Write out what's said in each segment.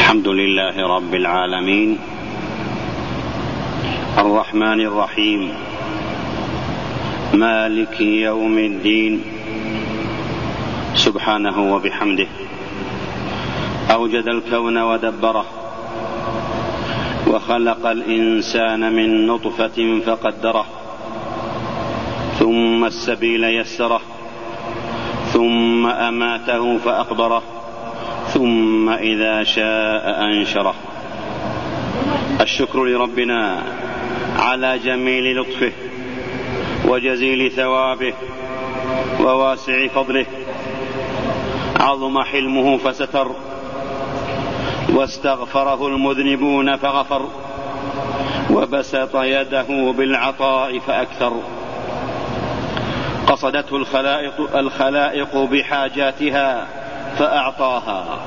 الحمد لله رب العالمين الرحمن الرحيم مالك يوم الدين. سبحانه وبحمده أوجد الكون ودبره، وخلق الإنسان من نطفة فقدره، ثم السبيل يسره، ثم أماته فأقبره، ثم إذا شاء أنشره. الشكر لربنا على جميل لطفه وجزيل ثوابه وواسع فضله. عظم حلمه فستر، واستغفره المذنبون فغفر، وبسط يده بالعطاء فأكثر. قصدته الخلائق بحاجاتها فأعطاها،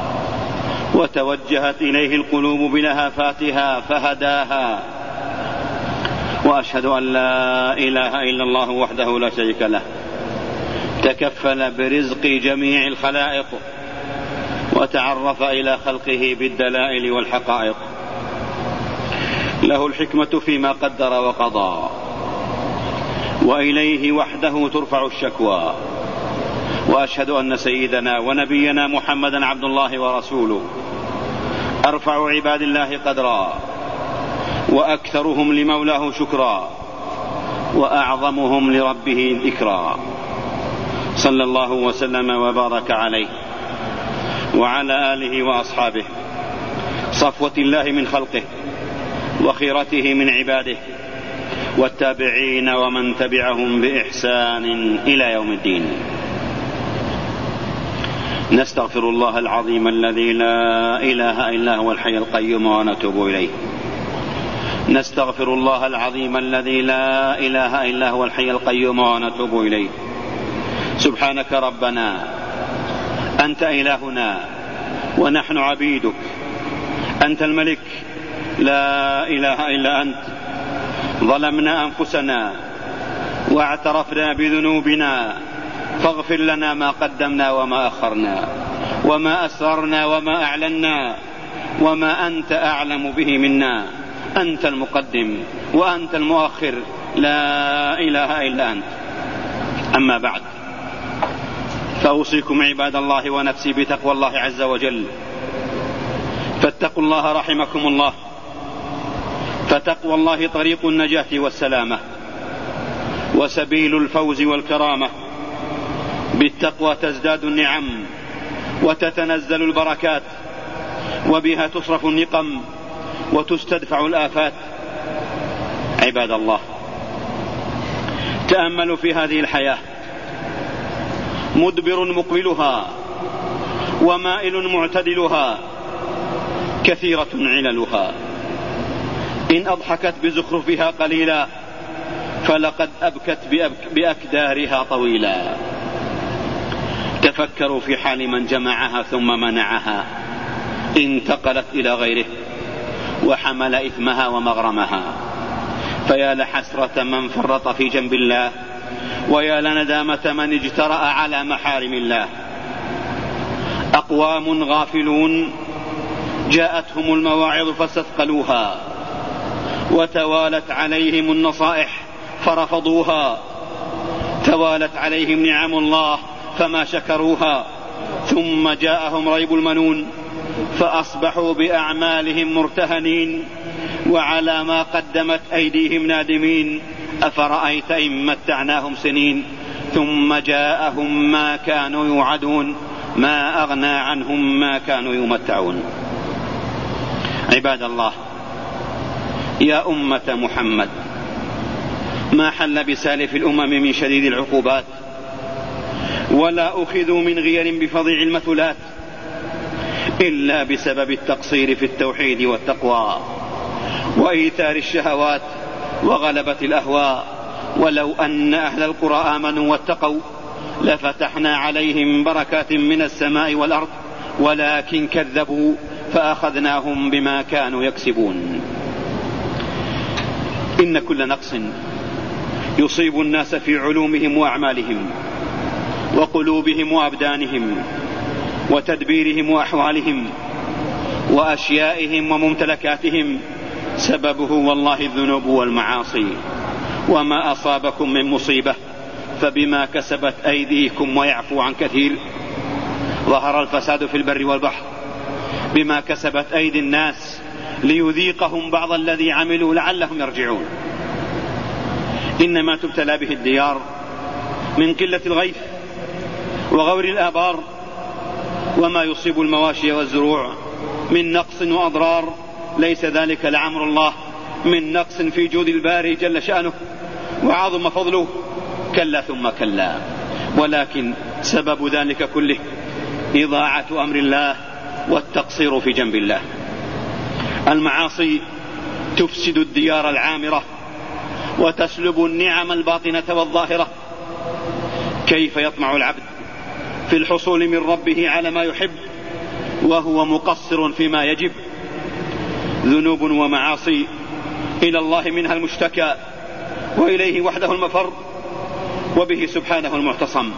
وتوجهت إليه القلوب بلهفاتها فهداها. وأشهد أن لا إله إلا الله وحده لا شريك له، تكفل برزق جميع الخلائق، وتعرف إلى خلقه بالدلائل والحقائق. له الحكمة فيما قدر وقضى، وإليه وحده ترفع الشكوى. وأشهد أن سيدنا ونبينا محمدا عبد الله ورسوله، أرفع عباد الله قدرا، وأكثرهم لمولاه شكرا، وأعظمهم لربه ذكرا. صلى الله وسلم وبارك عليه وعلى آله وأصحابه، صفوة الله من خلقه وخيرته من عباده، والتابعين ومن تبعهم بإحسان إلى يوم الدين. نستغفر الله العظيم الذي لا إله إلا هو الحي القيوم ونتوب إليه. نستغفر الله العظيم الذي لا إله إلا هو الحي القيوم ونتوب إليه. سبحانك ربنا، أنت إلهنا ونحن عبيدك، أنت الملك لا إله إلا أنت. ظلمنا أنفسنا واعترفنا بذنوبنا، فاغفر لنا ما قدمنا وما أخرنا، وما أسررنا وما أعلنا، وما أنت أعلم به منا. أنت المقدم وأنت المؤخر، لا إله إلا أنت. أما بعد، فأوصيكم عباد الله ونفسي بتقوى الله عز وجل. فاتقوا الله رحمكم الله، فتقوى الله طريق النجاة والسلامة، وسبيل الفوز والكرامة. بالتقوى تزداد النعم وتتنزل البركات، وبها تصرف النقم وتستدفع الآفات. عباد الله، تأملوا في هذه الحياة، مدبر مقبلها ومائل معتدلها، كثيرة عللها. إن أضحكت بزخرفها قليلا، فلقد أبكت بأكدارها طويلا. تفكروا في حال من جمعها ثم منعها، انتقلت إلى غيره وحمل إثمها ومغرمها. فيا لحسرة من فرط في جنب الله، ويا لندامة من اجترأ على محارم الله. أقوام غافلون جاءتهم المواعظ فاستثقلوها، وتوالت عليهم النصائح فرفضوها. توالت عليهم نعم الله فما شكروها، ثم جاءهم ريب المنون فأصبحوا بأعمالهم مرتهنين، وعلى ما قدمت أيديهم نادمين. أفرأيت إن متعناهم سنين، ثم جاءهم ما كانوا يوعدون، ما أغنى عنهم ما كانوا يمتعون. عباد الله، يا أمة محمد، ما حل بسالف الأمم من شديد العقوبات، ولا أخذوا من غير بفظيع المثلات، إلا بسبب التقصير في التوحيد والتقوى، وإيثار الشهوات وغلبة الأهواء. ولو أن أهل القرى آمنوا واتقوا، لفتحنا عليهم بركات من السماء والأرض، ولكن كذبوا فأخذناهم بما كانوا يكسبون. إن كل نقص يصيب الناس في علومهم وأعمالهم وقلوبهم وأبدانهم وتدبيرهم وأحوالهم وأشيائهم وممتلكاتهم سببه والله الذنوب والمعاصي. وما أصابكم من مصيبة فبما كسبت أيديكم ويعفو عن كثير. ظهر الفساد في البر والبحر بما كسبت أيدي الناس ليذيقهم بعض الذي عملوا لعلهم يرجعون. إنما تبتلى به الديار من قلة الغيث وغور الآبار، وما يصيب المواشي والزروع من نقص وأضرار ليس ذلك لعمر الله من نقص في جود الباري جل شأنه وعظم فضله، كلا ثم كلا، ولكن سبب ذلك كله إضاعة أمر الله والتقصير في جنب الله. المعاصي تفسد الديار العامرة وتسلب النعم الباطنة والظاهرة. كيف يطمع العبد في الحصول من ربه على ما يحب وهو مقصر فيما يجب؟ ذنوب ومعاصي إلى الله منها المشتكى وإليه وحده المفر وبه سبحانه المعتصم.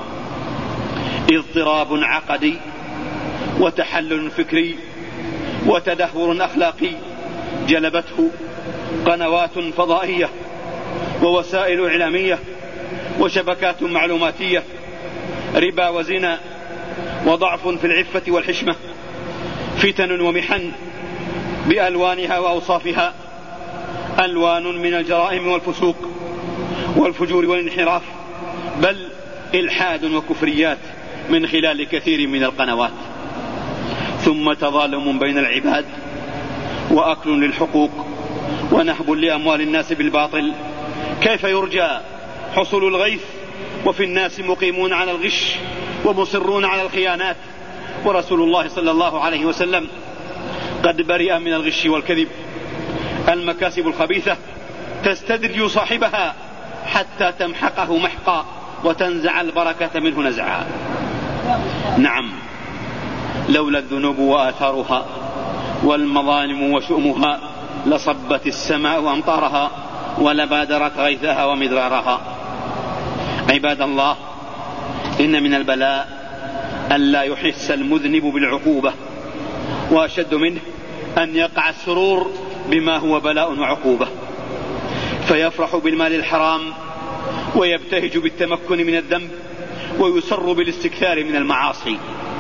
اضطراب عقدي وتحلل فكري وتدهور أخلاقي جلبته قنوات فضائية ووسائل إعلامية وشبكات معلوماتية، ربا وزنا وضعف في العفة والحشمة، فتن ومحن بألوانها وأوصافها، ألوان من الجرائم والفسوق والفجور والانحراف، بل إلحاد وكفريات من خلال كثير من القنوات. ثم تظالم بين العباد وأكل للحقوق ونهب لأموال الناس بالباطل. كيف يرجى حصول الغيث وفي الناس مقيمون على الغش ومصرون على الخيانات؟ ورسول الله صلى الله عليه وسلم قد برئ من الغش والكذب. المكاسب الخبيثة تستدرج صاحبها حتى تمحقه محقا وتنزع البركة منه نزعا. نعم، لولا الذنوب وآثارها والمظالم وشؤمها لصبت السماء أمطارها ولبادرت غيثها ومدرارها. عباد الله، إن من البلاء ألا يحس المذنب بالعقوبة، وأشد منه أن يقع السرور بما هو بلاء وعقوبة، فيفرح بالمال الحرام ويبتهج بالتمكن من الذنب ويسر بالاستكثار من المعاصي.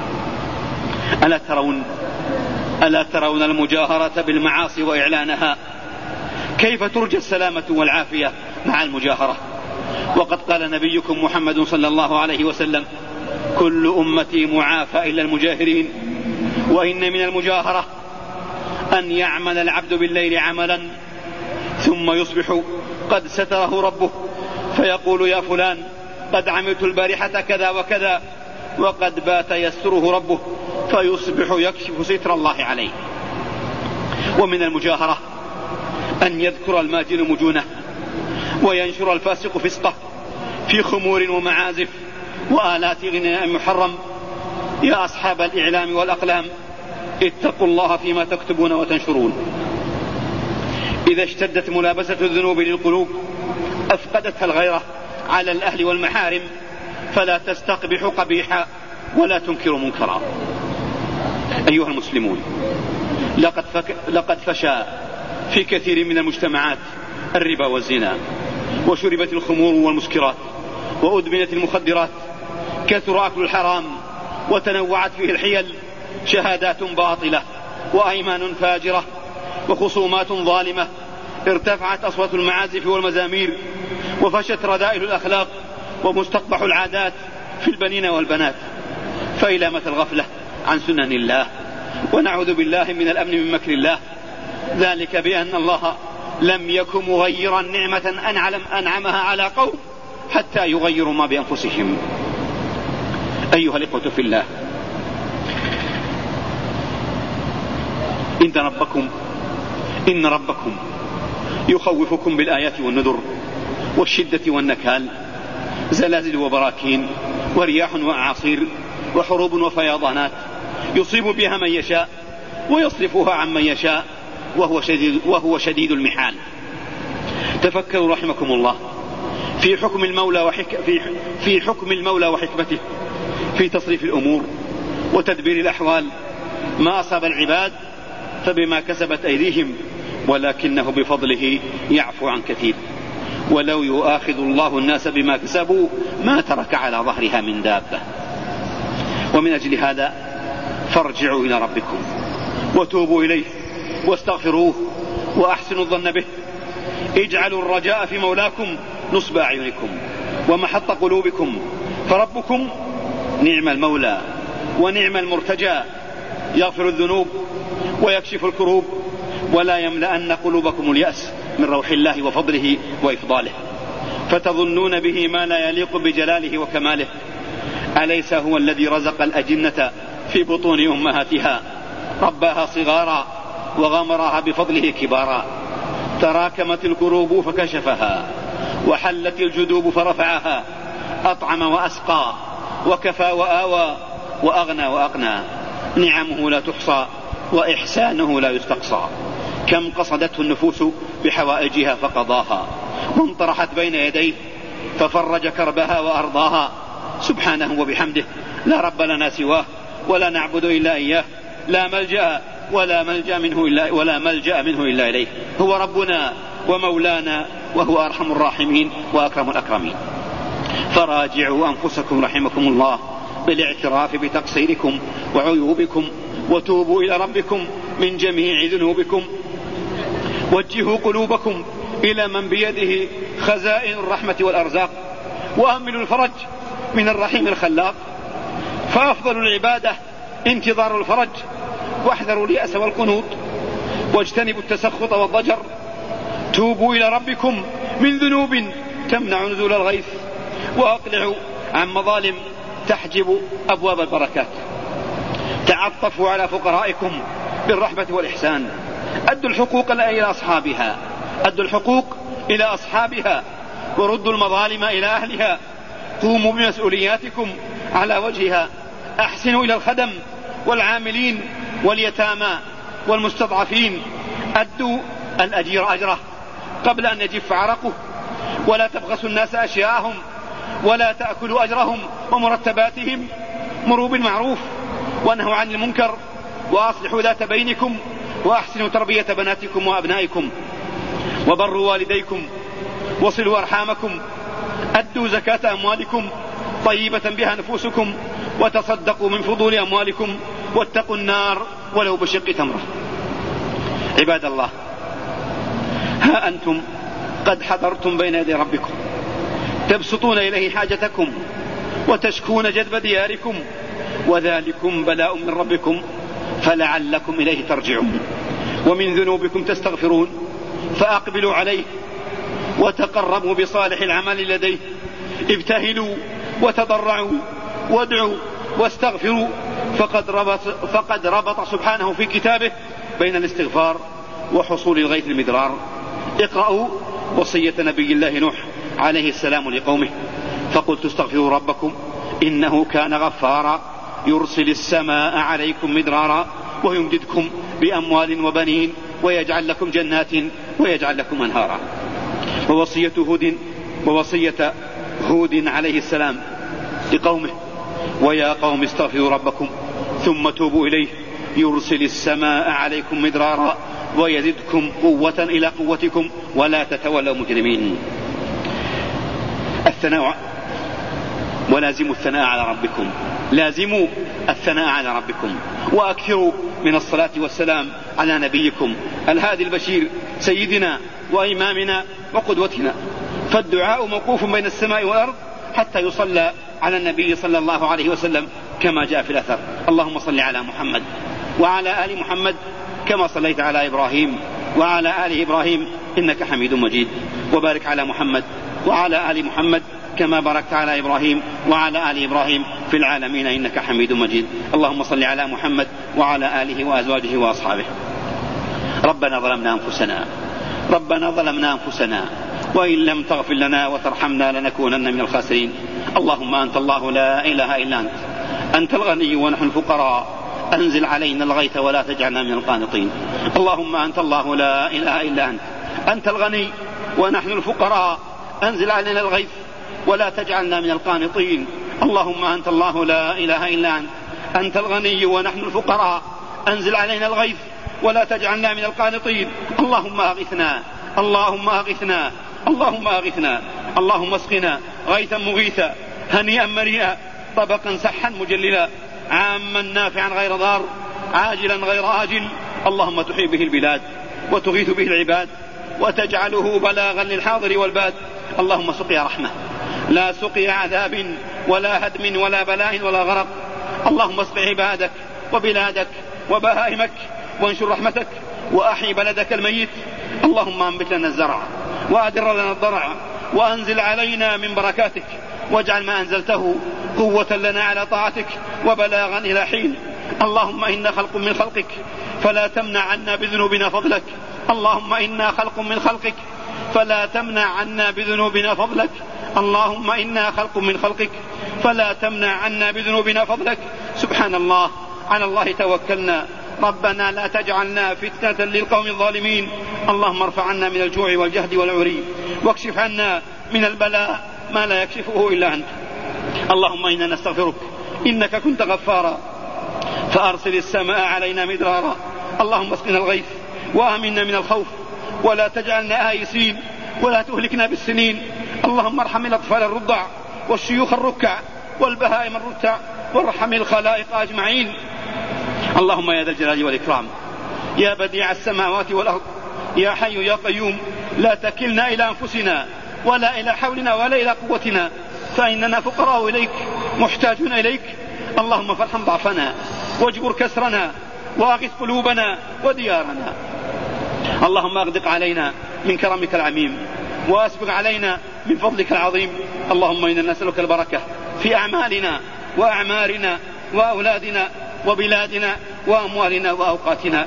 ألا ترون المجاهرة بالمعاصي وإعلانها؟ كيف ترجى السلامة والعافية مع المجاهرة؟ وقد قال نبيكم محمد صلى الله عليه وسلم: كل أمتي معافى إلا المجاهرين. وإن من المجاهرة أن يعمل العبد بالليل عملا ثم يصبح قد ستره ربه فيقول: يا فلان قد عملت البارحة كذا وكذا، وقد بات يستره ربه فيصبح يكشف ستر الله عليه. ومن المجاهرة أن يذكر الماجن مجونه وينشر الفاسق فسقه في خمور ومعازف وآلات غناء محرم. يا أصحاب الإعلام والأقلام، اتقوا الله فيما تكتبون وتنشرون. إذا اشتدت ملابسة الذنوب للقلوب أفقدتها الغيرة على الأهل والمحارم، فلا تستقبح قبيحا ولا تنكر منكرا. أيها المسلمون، لقد فشى في كثير من المجتمعات الربا والزنا، وشربت الخمور والمسكرات، وأدمنت المخدرات، كثر أكل الحرام، وتنوعت فيه الحيل، شهادات باطلة وأيمان فاجرة وخصومات ظالمة، ارتفعت أصوات المعازف والمزامير، وفشت رذائل الأخلاق ومستقبح العادات في البنين والبنات. فإلى متى الغفلة عن سنن الله؟ ونعوذ بالله من الأمن من مكر الله، ذلك بأن الله لم يكن مغيرا نعمة أنعمها على قوم حتى يغيروا ما بأنفسهم. أيها الإخوة في الله، إن ربكم يخوفكم بالآيات والنذر والشدة والنكال، زلازل وبراكين ورياح وأعاصير وحروب وفيضانات، يصيب بها من يشاء ويصرفها عن من يشاء، وهو شديد المحال. تفكروا رحمكم الله في حكم المولى وحكمته في تصريف الأمور وتدبير الأحوال. ما أصاب العباد فبما كسبت أيديهم ولكنه بفضله يعفو عن كثير. ولو يؤاخذ الله الناس بما كسبوا ما ترك على ظهرها من دابة. ومن أجل هذا فارجعوا إلى ربكم وتوبوا إليه واستغفروه وأحسنوا الظن به. اجعلوا الرجاء في مولاكم نصب أعينكم ومحط قلوبكم، فربكم نعم المولى ونعم المرتجى، يغفر الذنوب ويكشف الكروب، ولا يملأن قلوبكم اليأس من روح الله وفضله وإفضاله، فتظنون به ما لا يليق بجلاله وكماله. أليس هو الذي رزق الأجنة في بطون أمهاتها، رباها صغارا وغمرها بفضله كبارا، تراكمت الكروب فكشفها، وحلت الجدوب فرفعها، أطعم وأسقى وكفى وآوى وأغنى وأقنى. نعمه لا تحصى وإحسانه لا يستقصى. كم قصدته النفوس بحوائجها فقضاها، وانطرحت بين يديه ففرج كربها وأرضاها. سبحانه وبحمده، لا رب لنا سواه ولا نعبد إلا إياه، لا ملجأ ولا ملجأ منه إلا إليه. هو ربنا ومولانا وهو أرحم الراحمين وأكرم الأكرمين. فراجعوا أنفسكم رحمكم الله بالاعتراف بتقصيركم وعيوبكم، وتوبوا إلى ربكم من جميع ذنوبكم. وجهوا قلوبكم إلى من بيده خزائن الرحمة والأرزاق، وأملوا الفرج من الرحيم الخلاق. فأفضل العبادة انتظار الفرج، واحذروا اليأس والقنوط، واجتنبوا التسخط والضجر. توبوا إلى ربكم من ذنوب تمنع نزول الغيث، وأقلعوا عن مظالم تحجب أبواب البركات. تعطفوا على فقرائكم بالرحمة والإحسان. أدوا الحقوق إلى أصحابها وردوا المظالم إلى أهلها. قوموا بمسؤولياتكم على وجهها. أحسنوا إلى الخدم والعاملين واليتامى والمستضعفين. أدوا الأجير أجره قبل أن يجف عرقه، ولا تبخسوا الناس أشياءهم، ولا تأكلوا أجرهم ومرتباتهم. مروا بالمعروف وانهوا عن المنكر، وأصلحوا ذات بينكم، وأحسنوا تربية بناتكم وأبنائكم، وبروا والديكم، وصلوا أرحامكم. أدوا زكاة أموالكم طيبة بها نفوسكم، وتصدقوا من فضول أموالكم، واتقوا النار ولو بشق تمرة. عباد الله، ها أنتم قد حضرتم بين يدي ربكم، تبسطون إليه حاجتكم وتشكون جذب دياركم، وذلكم بلاء من ربكم، فلعلكم إليه ترجعون. ومن ذنوبكم تستغفرون، فأقبلوا عليه وتقربوا بصالح العمل لديه. ابتهلوا وتضرعوا وادعوا واستغفروا، فقد ربط سبحانه في كتابه بين الاستغفار وحصول الغيث المدرار. اقرأوا وصية نبي الله نوح عليه السلام لقومه: فقلت استغفروا ربكم إنه كان غفارا يرسل السماء عليكم مدرارا ويمددكم بأموال وبنين ويجعل لكم جنات ويجعل لكم أنهارا. ووصية هود عليه السلام لقومه: ويا قوم استغفروا ربكم ثم توبوا إليه يرسل السماء عليكم مدرارا ويزدكم قوة إلى قوتكم ولا تتولوا مجرمين. الثناء، ولازموا الثناء على ربكم، لازموا الثناء على ربكم، وأكثروا من الصلاة والسلام على نبيكم الهادي البشير سيدنا وإمامنا وقدوتنا. فالدعاء موقوف بين السماء والأرض حتى يصلى على النبي صلى الله عليه وسلم كما جاء في الأثر: اللهم صل على محمد وعلى آل محمد كما صليت على إبراهيم وعلى آل إبراهيم إنك حميد مجيد، وبارك على محمد وعلى آل محمد كما باركت على إبراهيم وعلى آل إبراهيم في العالمين إنك حميد مجيد. اللهم صل على محمد وعلى آله وأزواجه وأصحابه. ربنا ظلمنا أنفسنا وإن لم تغفر لنا وترحمنا لنكونن من الخاسرين. اللهم أنت الله لا إله إلا أنت، أنت الغني ونحن الفقراء، أنزل علينا الغيث ولا تجعلنا من القانطين. اللهم أنت الله لا إله إلا أنت، أنت الغني ونحن الفقراء، أنزل علينا الغيث ولا تجعلنا من القانطين. اللهم أنت الله لا إله إلا أنت، أنت الغني ونحن الفقراء، أنزل علينا الغيث ولا تجعلنا من القانطين. اللهم أغثنا اللهم أغثنا اللهم أغثنا. اللهم اسقنا غيثا مغيثا هنيئا مريئا طبقا سحا مجللا عاما نافعا غير ضار عاجلا غير آجل. اللهم تحيي به البلاد وتغيث به العباد وتجعله بلاغا للحاضر والباد. اللهم سقيا رحمة لا سقيا عذاب ولا هدم ولا بلاء ولا غرق. اللهم اسق عبادك وبلادك وبهائمك وانشر رحمتك وأحي بلدك الميت. اللهم انبت لنا الزرع وأدر لنا الضرع وأنزل علينا من بركاتك واجعل ما أنزلته قوة لنا على طاعتك وبلاغا إلى حين. اللهم إنا خلق من خلقك فلا تمنع عنا بذنوبنا فضلك. اللهم إنا خلق من خلقك فلا تمنع عنا بذنوبنا فضلك. اللهم إنا خلق من خلقك فلا تمنع عنا بذنوبنا فضلك. سبحان الله على الله توكلنا. ربنا لا تجعلنا فتنة للقوم الظالمين. اللهم ارفع عنا من الجوع والجهد والعري واكشف عنا من البلاء ما لا يكشفه إلا أنت. اللهم إنا نستغفرك إنك كنت غفارا فأرسل السماء علينا مدرارا. اللهم اسقنا الغيث وآمنا من الخوف ولا تجعلنا آيسين ولا تهلكنا بالسنين. اللهم ارحم الأطفال الرضع والشيوخ الركع والبهائم الرتع وارحم الخلائق أجمعين. اللهم يا ذا الجلال والإكرام يا بديع السماوات والأرض يا حي يا قيوم لا تكلنا إلى أنفسنا ولا إلى حولنا ولا إلى قوتنا فإننا فقراء إليك محتاجون إليك. اللهم فارحم ضعفنا واجبر كسرنا وأغث قلوبنا وديارنا. اللهم أغدق علينا من كرمك العميم وأسبغ علينا من فضلك العظيم. اللهم إنا نسألك البركة في أعمالنا وأعمارنا وأولادنا وبلادنا وأموالنا وأوقاتنا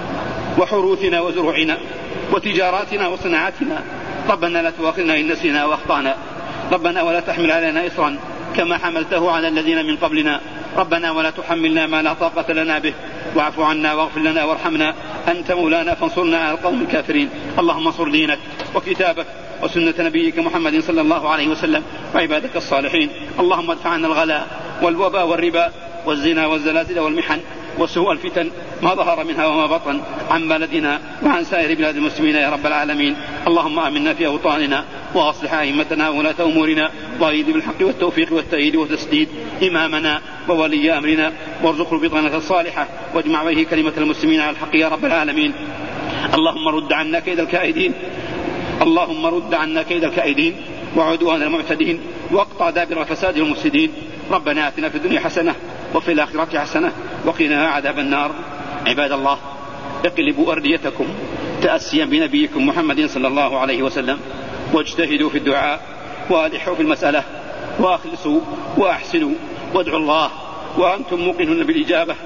وحروثنا وزروعنا وتجاراتنا وصناعاتنا. ربنا لا تؤاخذنا إن نسينا وأخطأنا. ربنا ولا تحمل علينا إصرا كما حملته على الذين من قبلنا. ربنا ولا تحملنا ما لا طاقة لنا به واعف عنا واغفر لنا وارحمنا أنت مولانا فانصرنا على القوم الكافرين. اللهم انصر دينك وكتابك وسنة نبيك محمد صلى الله عليه وسلم وعبادك الصالحين. اللهم ادفع عنا الغلاء والوباء والربا والزنا والزلازل والمحن وسوء الفتن ما ظهر منها وما بطن عن بلدنا وعن سائر بلاد المسلمين يا رب العالمين. اللهم آمنا في أوطاننا وأصلح أئمتنا وولاة أمورنا وأيد بالحق والتوفيق والتأييد والتسديد إمامنا وولي أمرنا وارزقه البطانة الصالحة واجمع به كلمة المسلمين على الحق يا رب العالمين. اللهم رد عنا كيد الكائدين اللهم رد عنا كيد الكائدين وعدوان المعتدين واقطع دابر الفساد المفسدين. ربنا آتنا في الدنيا حسنة وفي الآخرة حسنة وقنا عذاب النار. عباد الله اقلبوا أرديتكم تأسيا بنبيكم محمد صلى الله عليه وسلم واجتهدوا في الدعاء وألحوا في المسألة وأخلصوا وأحسنوا وادعوا الله وأنتم موقنون بالإجابة.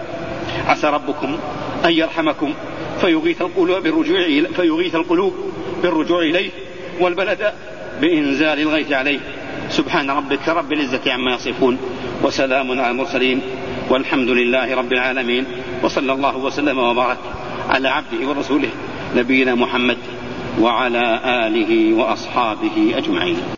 عسى ربكم أن يرحمكم فيغيث القلوب بالرجوع إليه والبلد بإنزال الغيث عليه. سبحان ربك رب العزة عما يصفون وسلام على المرسلين والحمد لله رب العالمين. وصلى الله وسلم وبارك على عبده ورسوله نبينا محمد وعلى آله وأصحابه أجمعين.